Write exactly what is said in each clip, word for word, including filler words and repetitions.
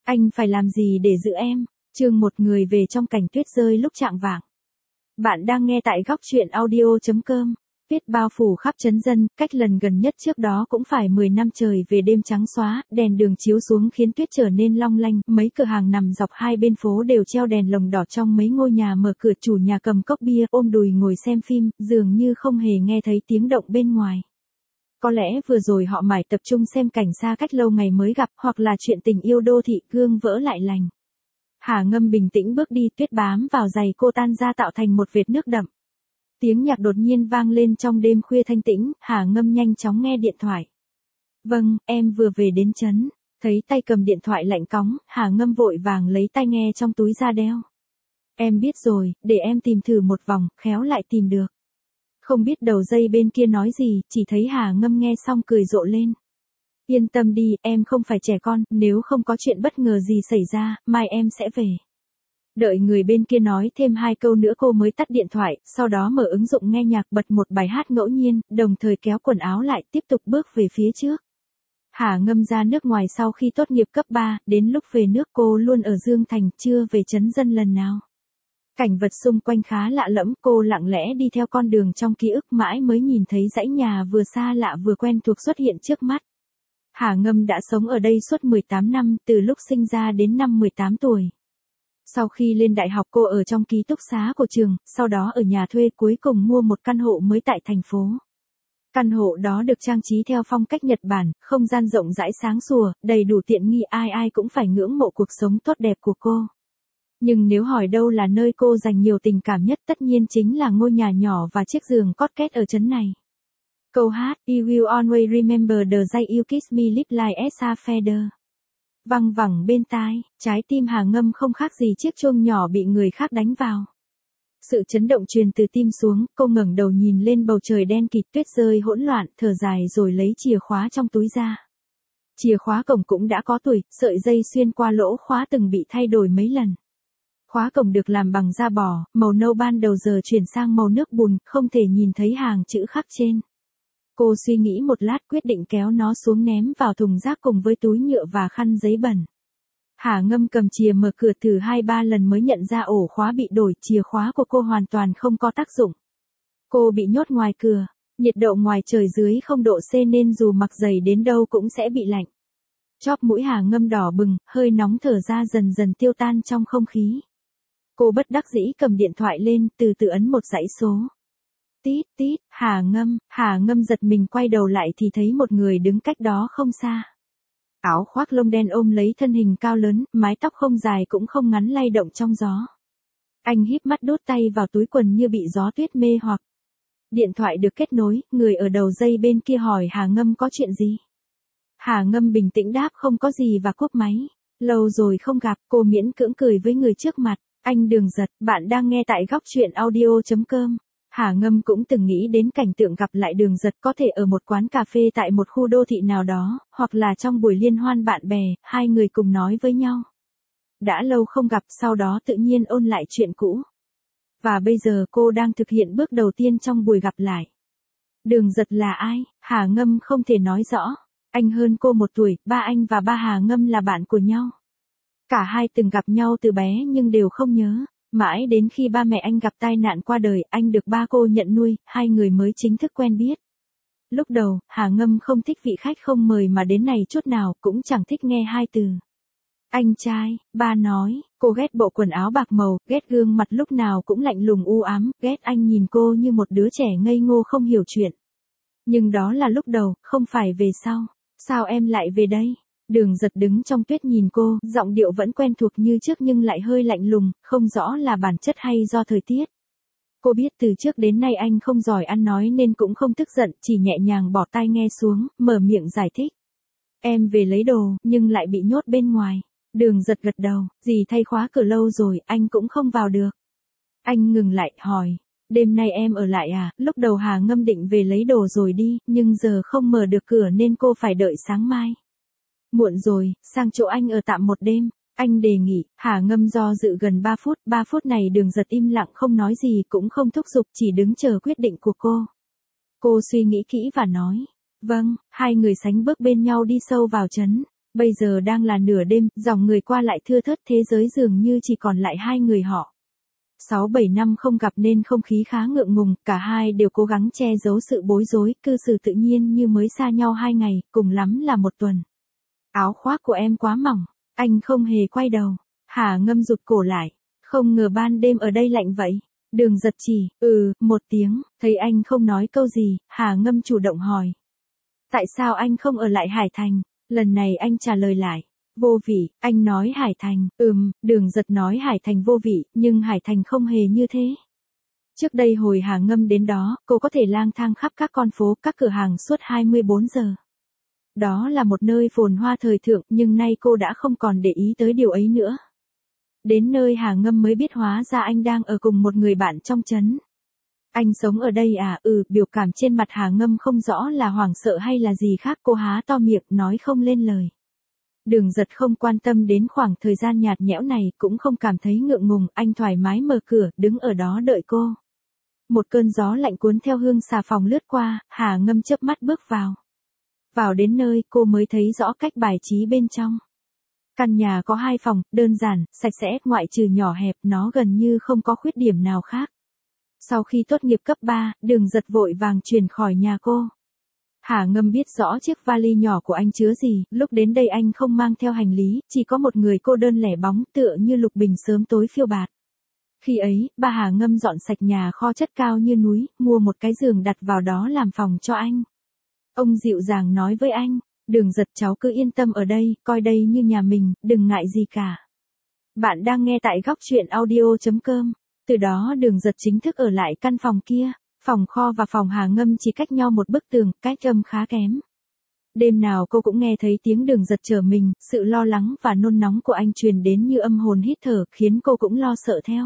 Anh phải làm gì để giữ em? Chương một người về trong cảnh tuyết rơi lúc chạng vạng. Bạn đang nghe tại góc truyện audio chấm com. Tuyết bao phủ khắp trấn dân, cách lần gần nhất trước đó cũng phải mười năm trời về đêm trắng xóa, đèn đường chiếu xuống khiến tuyết trở nên long lanh, mấy cửa hàng nằm dọc hai bên phố đều treo đèn lồng đỏ, trong mấy ngôi nhà mở cửa, chủ nhà cầm cốc bia, ôm đùi ngồi xem phim, dường như không hề nghe thấy tiếng động bên ngoài. Có lẽ vừa rồi họ mải tập trung xem cảnh xa cách lâu ngày mới gặp, hoặc là chuyện tình yêu đô thị gương vỡ lại lành. Hà Ngâm bình tĩnh bước đi, tuyết bám vào giày cô tan ra tạo thành một vệt nước đậm. Tiếng nhạc đột nhiên vang lên trong đêm khuya thanh tĩnh, Hà Ngâm nhanh chóng nghe điện thoại. Vâng, em vừa về đến trấn. Thấy tay cầm điện thoại lạnh cóng, Hà Ngâm vội vàng lấy tai nghe trong túi ra đeo. Em biết rồi, để em tìm thử một vòng, khéo lại tìm được. Không biết đầu dây bên kia nói gì, chỉ thấy Hà Ngâm nghe xong cười rộ lên. Yên tâm đi, em không phải trẻ con, nếu không có chuyện bất ngờ gì xảy ra, mai em sẽ về. Đợi người bên kia nói thêm hai câu nữa cô mới tắt điện thoại, sau đó mở ứng dụng nghe nhạc, bật một bài hát ngẫu nhiên, đồng thời kéo quần áo lại, tiếp tục bước về phía trước. Hà Ngâm ra nước ngoài sau khi tốt nghiệp cấp ba, đến lúc về nước cô luôn ở Dương Thành, chưa về trấn dân lần nào. Cảnh vật xung quanh khá lạ lẫm, cô lặng lẽ đi theo con đường trong ký ức mãi mới nhìn thấy dãy nhà vừa xa lạ vừa quen thuộc xuất hiện trước mắt. Hà Ngâm đã sống ở đây suốt mười tám năm, từ lúc sinh ra đến năm mười tám tuổi. Sau khi lên đại học cô ở trong ký túc xá của trường, sau đó ở nhà thuê, cuối cùng mua một căn hộ mới tại thành phố. Căn hộ đó được trang trí theo phong cách Nhật Bản, không gian rộng rãi sáng sủa, đầy đủ tiện nghi, ai ai cũng phải ngưỡng mộ cuộc sống tốt đẹp của cô. Nhưng nếu hỏi đâu là nơi cô dành nhiều tình cảm nhất, tất nhiên chính là ngôi nhà nhỏ và chiếc giường cót két ở trấn này. Câu hát You Will Always Remember the Day You Kiss Me Lips Like a Feather văng vẳng bên tai, trái tim Hà Ngâm không khác gì chiếc chuông nhỏ bị người khác đánh vào. Sự chấn động truyền từ tim xuống, cô ngẩng đầu nhìn lên bầu trời đen kịt, tuyết rơi hỗn loạn, thở dài rồi lấy chìa khóa trong túi ra. Chìa khóa cổng cũng đã có tuổi, sợi dây xuyên qua lỗ khóa từng bị thay đổi mấy lần. Khóa cổng được làm bằng da bò, màu nâu ban đầu giờ chuyển sang màu nước bùn, không thể nhìn thấy hàng chữ khắc trên. Cô suy nghĩ một lát, quyết định kéo nó xuống ném vào thùng rác cùng với túi nhựa và khăn giấy bẩn. Hà Ngâm cầm chìa mở cửa thử hai ba lần mới nhận ra ổ khóa bị đổi, chìa khóa của cô hoàn toàn không có tác dụng. Cô bị nhốt ngoài cửa, nhiệt độ ngoài trời dưới không độ C nên dù mặc giày đến đâu cũng sẽ bị lạnh. Chóp mũi Hà Ngâm đỏ bừng, hơi nóng thở ra dần dần tiêu tan trong không khí. Cô bất đắc dĩ cầm điện thoại lên, từ từ ấn một dãy số. Tít tít, Hà Ngâm, Hà Ngâm giật mình quay đầu lại thì thấy một người đứng cách đó không xa. Áo khoác lông đen ôm lấy thân hình cao lớn, mái tóc không dài cũng không ngắn lay động trong gió. Anh híp mắt đút tay vào túi quần như bị gió tuyết mê hoặc. Điện thoại được kết nối, người ở đầu dây bên kia hỏi Hà Ngâm có chuyện gì. Hà Ngâm bình tĩnh đáp không có gì và cúp máy. Lâu rồi không gặp, cô miễn cưỡng cười với người trước mặt. Anh Đường Giật, bạn đang nghe tại góc truyện audio chấm com. Hà Ngâm cũng từng nghĩ đến cảnh tượng gặp lại Đường Giật, có thể ở một quán cà phê tại một khu đô thị nào đó, hoặc là trong buổi liên hoan bạn bè, hai người cùng nói với nhau. Đã lâu không gặp, sau đó tự nhiên ôn lại chuyện cũ. Và bây giờ cô đang thực hiện bước đầu tiên trong buổi gặp lại. Đường Giật là ai? Hà Ngâm không thể nói rõ. Anh hơn cô một tuổi, ba anh và ba Hà Ngâm là bạn của nhau. Cả hai từng gặp nhau từ bé nhưng đều không nhớ. Mãi đến khi ba mẹ anh gặp tai nạn qua đời, anh được ba cô nhận nuôi, hai người mới chính thức quen biết. Lúc đầu, Hà Ngâm không thích vị khách không mời mà đến này chút nào, cũng chẳng thích nghe hai từ. Anh trai, ba nói, cô ghét bộ quần áo bạc màu, ghét gương mặt lúc nào cũng lạnh lùng u ám, ghét anh nhìn cô như một đứa trẻ ngây ngô không hiểu chuyện. Nhưng đó là lúc đầu, không phải về sau. Sao em lại về đây? Đường Giật đứng trong tuyết nhìn cô, giọng điệu vẫn quen thuộc như trước nhưng lại hơi lạnh lùng, không rõ là bản chất hay do thời tiết. Cô biết từ trước đến nay anh không giỏi ăn nói nên cũng không tức giận, chỉ nhẹ nhàng bỏ tai nghe xuống, mở miệng giải thích. Em về lấy đồ, nhưng lại bị nhốt bên ngoài. Đường Giật gật đầu, dì thay khóa cửa lâu rồi, anh cũng không vào được. Anh ngừng lại, hỏi, đêm nay em ở lại à? Lúc đầu Hà Ngâm định về lấy đồ rồi đi, nhưng giờ không mở được cửa nên cô phải đợi sáng mai. Muộn rồi, sang chỗ anh ở tạm một đêm. Anh đề nghị. Hà Ngâm do dự gần ba phút, ba phút này Đường Giật im lặng không nói gì cũng không thúc giục, chỉ đứng chờ quyết định của cô. Cô suy nghĩ kỹ và nói, vâng, hai người sánh bước bên nhau đi sâu vào trấn. Bây giờ đang là nửa đêm, dòng người qua lại thưa thớt, thế giới dường như chỉ còn lại hai người họ. Sáu bảy năm không gặp nên không khí khá ngượng ngùng, cả hai đều cố gắng che giấu sự bối rối, cư xử tự nhiên như mới xa nhau hai ngày, cùng lắm là một tuần. Áo khoác của em quá mỏng, anh không hề quay đầu. Hà Ngâm rụt cổ lại, không ngờ ban đêm ở đây lạnh vậy. Đường Giật chỉ, ừ, một tiếng, thấy anh không nói câu gì, Hà Ngâm chủ động hỏi. Tại sao anh không ở lại Hải Thành? Lần này anh trả lời lại. Vô vị, anh nói Hải Thành, ừm, Đường Giật nói Hải Thành vô vị, nhưng Hải Thành không hề như thế. Trước đây hồi Hà Ngâm đến đó, cô có thể lang thang khắp các con phố, các cửa hàng suốt hai mươi bốn giờ. Đó là một nơi phồn hoa thời thượng, nhưng nay cô đã không còn để ý tới điều ấy nữa. Đến nơi Hà Ngâm mới biết hóa ra anh đang ở cùng một người bạn trong trấn. Anh sống ở đây à? Ừ, biểu cảm trên mặt Hà Ngâm không rõ là hoảng sợ hay là gì khác, cô há to miệng nói không lên lời. Đường Giật không quan tâm đến khoảng thời gian nhạt nhẽo này, cũng không cảm thấy ngượng ngùng, anh thoải mái mở cửa, đứng ở đó đợi cô. Một cơn gió lạnh cuốn theo hương xà phòng lướt qua, Hà Ngâm chớp mắt bước vào. Vào đến nơi, cô mới thấy rõ cách bài trí bên trong. Căn nhà có hai phòng, đơn giản, sạch sẽ, ngoại trừ nhỏ hẹp, nó gần như không có khuyết điểm nào khác. Sau khi tốt nghiệp cấp ba, Đường Giật vội vàng chuyển khỏi nhà cô. Hà Ngâm biết rõ chiếc vali nhỏ của anh chứa gì, lúc đến đây anh không mang theo hành lý, chỉ có một người cô đơn lẻ bóng tựa như lục bình sớm tối phiêu bạt. Khi ấy, bà Hà Ngâm dọn sạch nhà kho chất cao như núi, mua một cái giường đặt vào đó làm phòng cho anh. Ông dịu dàng nói với anh, Đường Giật cháu cứ yên tâm ở đây, coi đây như nhà mình, đừng ngại gì cả. Bạn đang nghe tại góc truyện audio chấm com. Từ đó Đường Giật chính thức ở lại căn phòng kia. Phòng kho và phòng Hà Ngâm chỉ cách nhau một bức tường, cách âm khá kém. Đêm nào cô cũng nghe thấy tiếng Đường Giật trở mình, sự lo lắng và nôn nóng của anh truyền đến như âm hồn hít thở, khiến cô cũng lo sợ theo.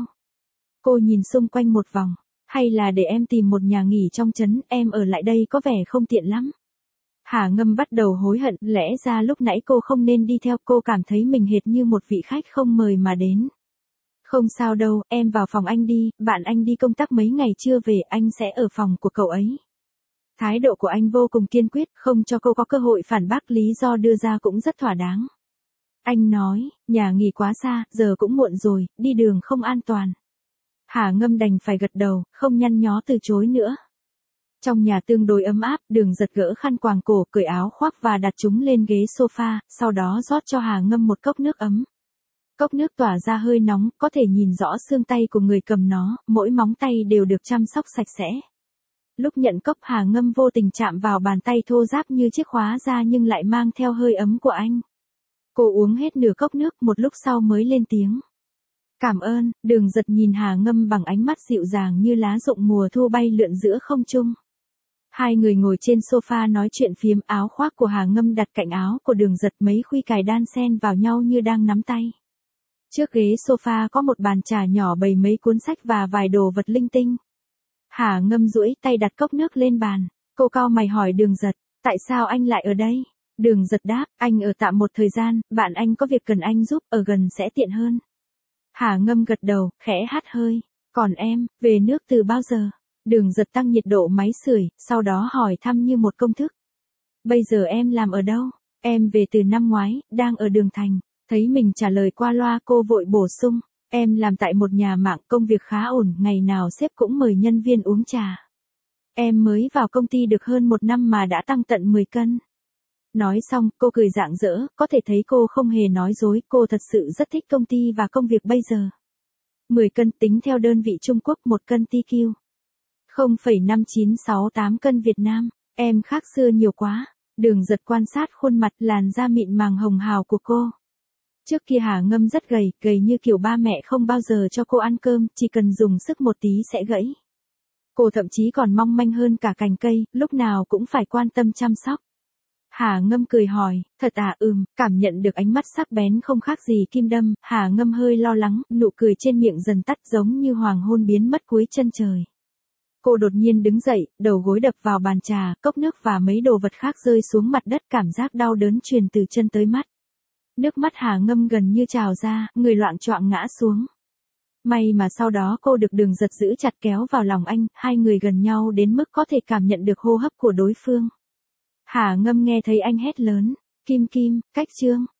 Cô nhìn xung quanh một vòng, hay là để em tìm một nhà nghỉ trong trấn, em ở lại đây có vẻ không tiện lắm. Hà Ngâm bắt đầu hối hận, lẽ ra lúc nãy cô không nên đi theo, cô cảm thấy mình hệt như một vị khách không mời mà đến. Không sao đâu, em vào phòng anh đi, bạn anh đi công tác mấy ngày chưa về, anh sẽ ở phòng của cậu ấy. Thái độ của anh vô cùng kiên quyết, không cho cô có cơ hội phản bác, lý do đưa ra cũng rất thỏa đáng. Anh nói, nhà nghỉ quá xa, giờ cũng muộn rồi, đi đường không an toàn. Hà Ngâm đành phải gật đầu, không nhăn nhó từ chối nữa. Trong nhà tương đối ấm áp, Đường Giật gỡ khăn quàng cổ, cởi áo khoác và đặt chúng lên ghế sofa, sau đó rót cho Hà Ngâm một cốc nước ấm. Cốc nước tỏa ra hơi nóng, có thể nhìn rõ xương tay của người cầm nó, mỗi móng tay đều được chăm sóc sạch sẽ. Lúc nhận cốc, Hà Ngâm vô tình chạm vào bàn tay thô ráp như chiếc khóa da nhưng lại mang theo hơi ấm của anh. Cô uống hết nửa cốc nước, một lúc sau mới lên tiếng. Cảm ơn. Đường Giật nhìn Hà Ngâm bằng ánh mắt dịu dàng như lá rụng mùa thu bay lượn giữa không trung. Hai người ngồi trên sofa nói chuyện phiếm, áo khoác của Hà Ngâm đặt cạnh áo của Đường Giật, mấy khuy cài đan xen vào nhau như đang nắm tay. Trước ghế sofa có một bàn trà nhỏ bày mấy cuốn sách và vài đồ vật linh tinh. Hà Ngâm duỗi tay đặt cốc nước lên bàn. Cô cau mày hỏi Đường Giật, tại sao anh lại ở đây? Đường Giật đáp, anh ở tạm một thời gian, bạn anh có việc cần anh giúp, ở gần sẽ tiện hơn. Hà Ngâm gật đầu, khẽ hắt hơi. Còn em, về nước từ bao giờ? Đường Giật tăng nhiệt độ máy sưởi, sau đó hỏi thăm như một công thức. Bây giờ em làm ở đâu? Em về từ năm ngoái, đang ở Đường Thành. Thấy mình trả lời qua loa, cô vội bổ sung. Em làm tại một nhà mạng, công việc khá ổn, ngày nào sếp cũng mời nhân viên uống trà. Em mới vào công ty được hơn một năm mà đã tăng tận mười cân. Nói xong, cô cười rạng rỡ, có thể thấy cô không hề nói dối, cô thật sự rất thích công ty và công việc bây giờ. mười cân tính theo đơn vị Trung Quốc, một cân tê quy. không phẩy năm chín sáu tám cân Việt Nam, em khác xưa nhiều quá. Đường Giật quan sát khuôn mặt, làn da mịn màng hồng hào của cô. Trước kia Hà Ngâm rất gầy, gầy như kiểu ba mẹ không bao giờ cho cô ăn cơm, chỉ cần dùng sức một tí sẽ gãy. Cô thậm chí còn mong manh hơn cả cành cây, lúc nào cũng phải quan tâm chăm sóc. Hà Ngâm cười hỏi, thật à? Ừm, cảm nhận được ánh mắt sắc bén không khác gì kim đâm, Hà Ngâm hơi lo lắng, nụ cười trên miệng dần tắt giống như hoàng hôn biến mất cuối chân trời. Cô đột nhiên đứng dậy, đầu gối đập vào bàn trà, cốc nước và mấy đồ vật khác rơi xuống mặt đất, cảm giác đau đớn truyền từ chân tới mắt. Nước mắt Hà Ngâm gần như trào ra, người loạng choạng ngã xuống. May mà sau đó cô được Đường Giật giữ chặt kéo vào lòng anh, hai người gần nhau đến mức có thể cảm nhận được hô hấp của đối phương. Hà Ngâm nghe thấy anh hét lớn, Kim Kim, cách Trương.